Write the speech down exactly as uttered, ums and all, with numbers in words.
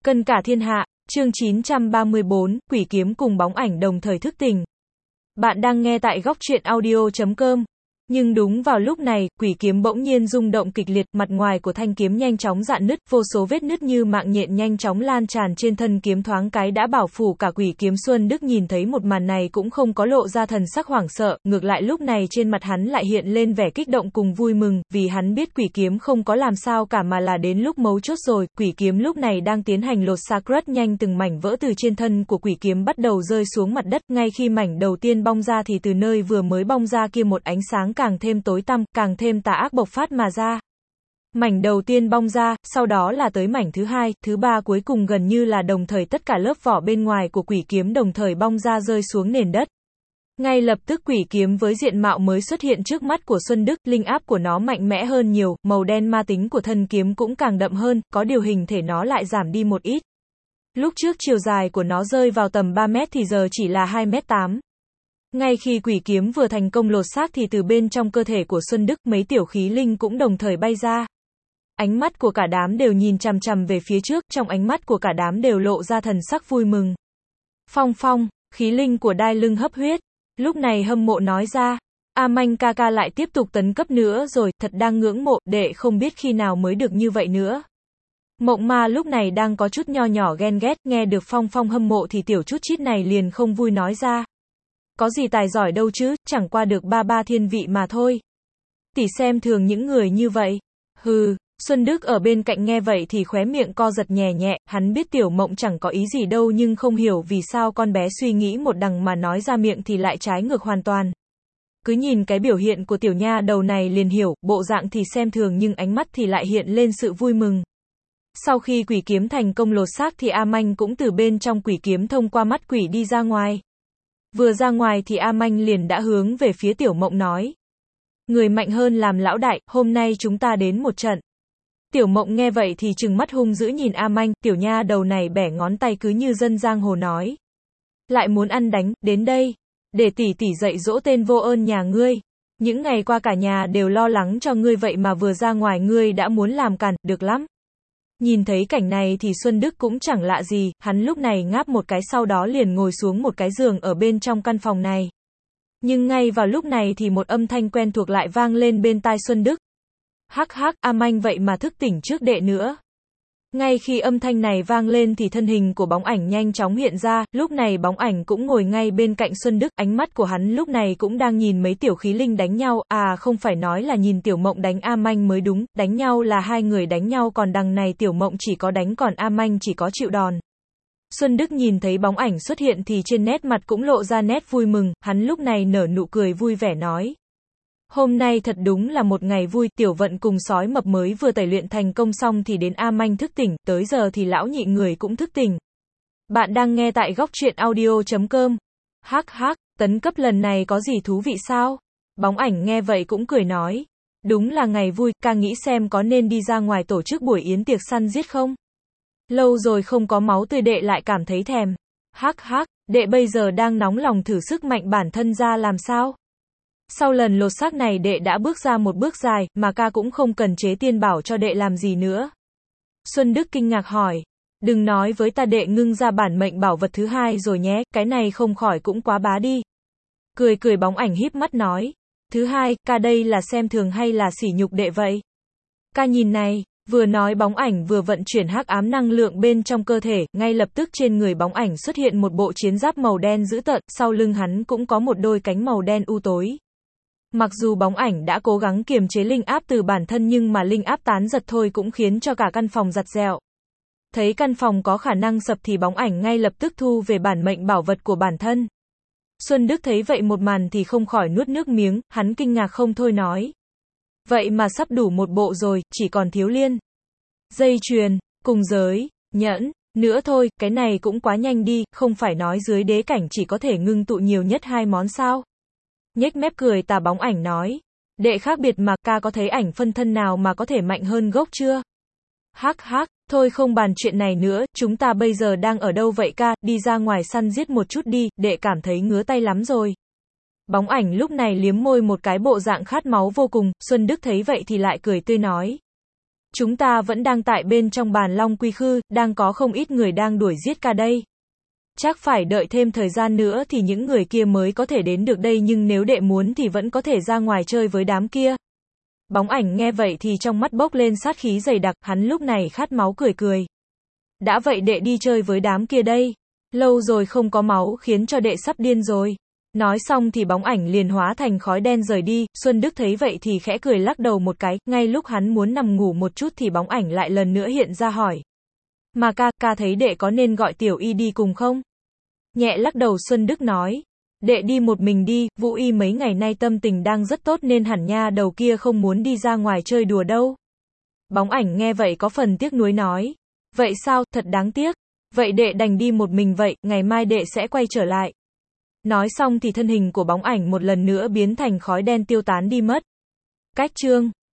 Cân cả thiên hạ, chương chín trăm ba mươi bốn, quỷ kiếm cùng bóng ảnh đồng thời thức tỉnh. Bạn đang nghe tại góc truyện audio chấm com. Nhưng đúng vào lúc này, quỷ kiếm bỗng nhiên rung động kịch liệt, mặt ngoài của thanh kiếm nhanh chóng rạn nứt, vô số vết nứt như mạng nhện nhanh chóng lan tràn trên thân kiếm thoáng cái đã bảo phủ cả quỷ kiếm. Xuân Đức nhìn thấy một màn này cũng không có lộ ra thần sắc hoảng sợ, ngược lại lúc này trên mặt hắn lại hiện lên vẻ kích động cùng vui mừng, vì hắn biết quỷ kiếm không có làm sao cả mà là đến lúc mấu chốt rồi. Quỷ kiếm lúc này đang tiến hành lột xác, rất nhanh từng mảnh vỡ từ trên thân của quỷ kiếm bắt đầu rơi xuống mặt đất, ngay khi mảnh đầu tiên bong ra thì từ nơi vừa mới bong ra kia một ánh sáng càng thêm tối tăm, càng thêm tà ác bộc phát mà ra. Mảnh đầu tiên bong ra, sau đó là tới mảnh thứ hai, thứ ba cuối cùng gần như là đồng thời tất cả lớp vỏ bên ngoài của quỷ kiếm đồng thời bong ra rơi xuống nền đất. Ngay lập tức quỷ kiếm với diện mạo mới xuất hiện trước mắt của Xuân Đức, linh áp của nó mạnh mẽ hơn nhiều, màu đen ma tính của thân kiếm cũng càng đậm hơn, có điều hình thể nó lại giảm đi một ít. Lúc trước chiều dài của nó rơi vào tầm ba mét thì giờ chỉ là hai mét tám. Ngay khi quỷ kiếm vừa thành công lột xác thì từ bên trong cơ thể của Xuân Đức mấy tiểu khí linh cũng đồng thời bay ra. Ánh mắt của cả đám đều nhìn chằm chằm về phía trước, trong ánh mắt của cả đám đều lộ ra thần sắc vui mừng. Phong Phong, khí linh của đai lưng hấp huyết, lúc này hâm mộ nói ra, A Manh ca ca lại tiếp tục tấn cấp nữa rồi, thật đang ngưỡng mộ, đệ không biết khi nào mới được như vậy nữa. Mộng Ma lúc này đang có chút nho nhỏ ghen ghét, nghe được Phong Phong hâm mộ thì tiểu chút chít này liền không vui nói ra. Có gì tài giỏi đâu chứ, chẳng qua được ba ba thiên vị mà thôi. Tỷ xem thường những người như vậy. Hừ, Xuân Đức ở bên cạnh nghe vậy thì khóe miệng co giật nhẹ nhẹ, hắn biết Tiểu Mộng chẳng có ý gì đâu nhưng không hiểu vì sao con bé suy nghĩ một đằng mà nói ra miệng thì lại trái ngược hoàn toàn. Cứ nhìn cái biểu hiện của tiểu nha đầu này liền hiểu, bộ dạng thì xem thường nhưng ánh mắt thì lại hiện lên sự vui mừng. Sau khi quỷ kiếm thành công lột xác thì A Manh cũng từ bên trong quỷ kiếm thông qua mắt quỷ đi ra ngoài. Vừa ra ngoài thì A Manh liền đã hướng về phía Tiểu Mộng nói. Người mạnh hơn làm lão đại, hôm nay chúng ta đến một trận. Tiểu Mộng nghe vậy thì trừng mắt hung dữ nhìn A Manh, tiểu nha đầu này bẻ ngón tay cứ như dân giang hồ nói. Lại muốn ăn đánh, đến đây. Để tỷ tỷ dạy dỗ tên vô ơn nhà ngươi. Những ngày qua cả nhà đều lo lắng cho ngươi vậy mà vừa ra ngoài ngươi đã muốn làm càn, được lắm. Nhìn thấy cảnh này thì Xuân Đức cũng chẳng lạ gì, hắn lúc này ngáp một cái sau đó liền ngồi xuống một cái giường ở bên trong căn phòng này. Nhưng ngay vào lúc này thì một âm thanh quen thuộc lại vang lên bên tai Xuân Đức. Hắc hắc, A Manh vậy mà thức tỉnh trước đệ nữa. Ngay khi âm thanh này vang lên thì thân hình của bóng ảnh nhanh chóng hiện ra, lúc này bóng ảnh cũng ngồi ngay bên cạnh Xuân Đức, ánh mắt của hắn lúc này cũng đang nhìn mấy tiểu khí linh đánh nhau, à không phải nói là nhìn Tiểu Mộng đánh A Manh mới đúng, đánh nhau là hai người đánh nhau còn đằng này Tiểu Mộng chỉ có đánh còn A Manh chỉ có chịu đòn. Xuân Đức nhìn thấy bóng ảnh xuất hiện thì trên nét mặt cũng lộ ra nét vui mừng, hắn lúc này nở nụ cười vui vẻ nói. Hôm nay thật đúng là một ngày vui, Tiểu Vận cùng sói mập mới vừa tẩy luyện thành công xong thì đến A Manh thức tỉnh, tới giờ thì lão nhị người cũng thức tỉnh. Bạn đang nghe tại góc truyện audio chấm com. Hắc hắc, tấn cấp lần này có gì thú vị sao? Bóng ảnh nghe vậy cũng cười nói. Đúng là ngày vui, ca nghĩ xem có nên đi ra ngoài tổ chức buổi yến tiệc săn giết không? Lâu rồi không có máu tươi đệ lại cảm thấy thèm. Hắc hắc, đệ bây giờ đang nóng lòng thử sức mạnh bản thân ra làm sao? Sau lần lột xác này đệ đã bước ra một bước dài, mà ca cũng không cần chế tiên bảo cho đệ làm gì nữa. Xuân Đức kinh ngạc hỏi. Đừng nói với ta đệ ngưng ra bản mệnh bảo vật thứ hai rồi nhé, cái này không khỏi cũng quá bá đi. Cười cười bóng ảnh híp mắt nói. Thứ hai, ca đây là xem thường hay là sỉ nhục đệ vậy? Ca nhìn này. Vừa nói bóng ảnh vừa vận chuyển hắc ám năng lượng bên trong cơ thể, ngay lập tức trên người bóng ảnh xuất hiện một bộ chiến giáp màu đen dữ tợn, sau lưng hắn cũng có một đôi cánh màu đen u tối. Mặc dù bóng ảnh đã cố gắng kiềm chế linh áp từ bản thân nhưng mà linh áp tán giật thôi cũng khiến cho cả căn phòng giật giẹo. Thấy căn phòng có khả năng sập thì bóng ảnh ngay lập tức thu về bản mệnh bảo vật của bản thân. Xuân Đức thấy vậy một màn thì không khỏi nuốt nước miếng, hắn kinh ngạc không thôi nói. Vậy mà sắp đủ một bộ rồi, chỉ còn thiếu liên. Dây chuyền, cùng giới, nhẫn, nữa thôi, cái này cũng quá nhanh đi, không phải nói dưới đế cảnh chỉ có thể ngưng tụ nhiều nhất hai món sao. Nhếch mép cười tà bóng ảnh nói. Đệ khác biệt mà, ca có thấy ảnh phân thân nào mà có thể mạnh hơn gốc chưa? Hắc hắc, thôi không bàn chuyện này nữa, chúng ta bây giờ đang ở đâu vậy ca, đi ra ngoài săn giết một chút đi, đệ cảm thấy ngứa tay lắm rồi. Bóng ảnh lúc này liếm môi một cái bộ dạng khát máu vô cùng, Xuân Đức thấy vậy thì lại cười tươi nói. Chúng ta vẫn đang tại bên trong bàn long quy khư, đang có không ít người đang đuổi giết ca đây. Chắc phải đợi thêm thời gian nữa thì những người kia mới có thể đến được đây, nhưng nếu đệ muốn thì vẫn có thể ra ngoài chơi với đám kia. Bóng ảnh nghe vậy thì trong mắt bốc lên sát khí dày đặc, hắn lúc này khát máu cười cười. Đã vậy đệ đi chơi với đám kia đây. Lâu rồi không có máu khiến cho đệ sắp điên rồi. Nói xong thì bóng ảnh liền hóa thành khói đen rời đi. Xuân Đức thấy vậy thì khẽ cười lắc đầu một cái, ngay lúc hắn muốn nằm ngủ một chút thì bóng ảnh lại lần nữa hiện ra hỏi. Mà ca, ca thấy đệ có nên gọi Tiểu Y đi cùng không? Nhẹ lắc đầu Xuân Đức nói. Đệ đi một mình đi, Vũ Y mấy ngày nay tâm tình đang rất tốt nên hẳn nha đầu kia không muốn đi ra ngoài chơi đùa đâu. Bóng ảnh nghe vậy có phần tiếc nuối nói. Vậy sao, thật đáng tiếc. Vậy đệ đành đi một mình vậy, ngày mai đệ sẽ quay trở lại. Nói xong thì thân hình của bóng ảnh một lần nữa biến thành khói đen tiêu tán đi mất. Cách chương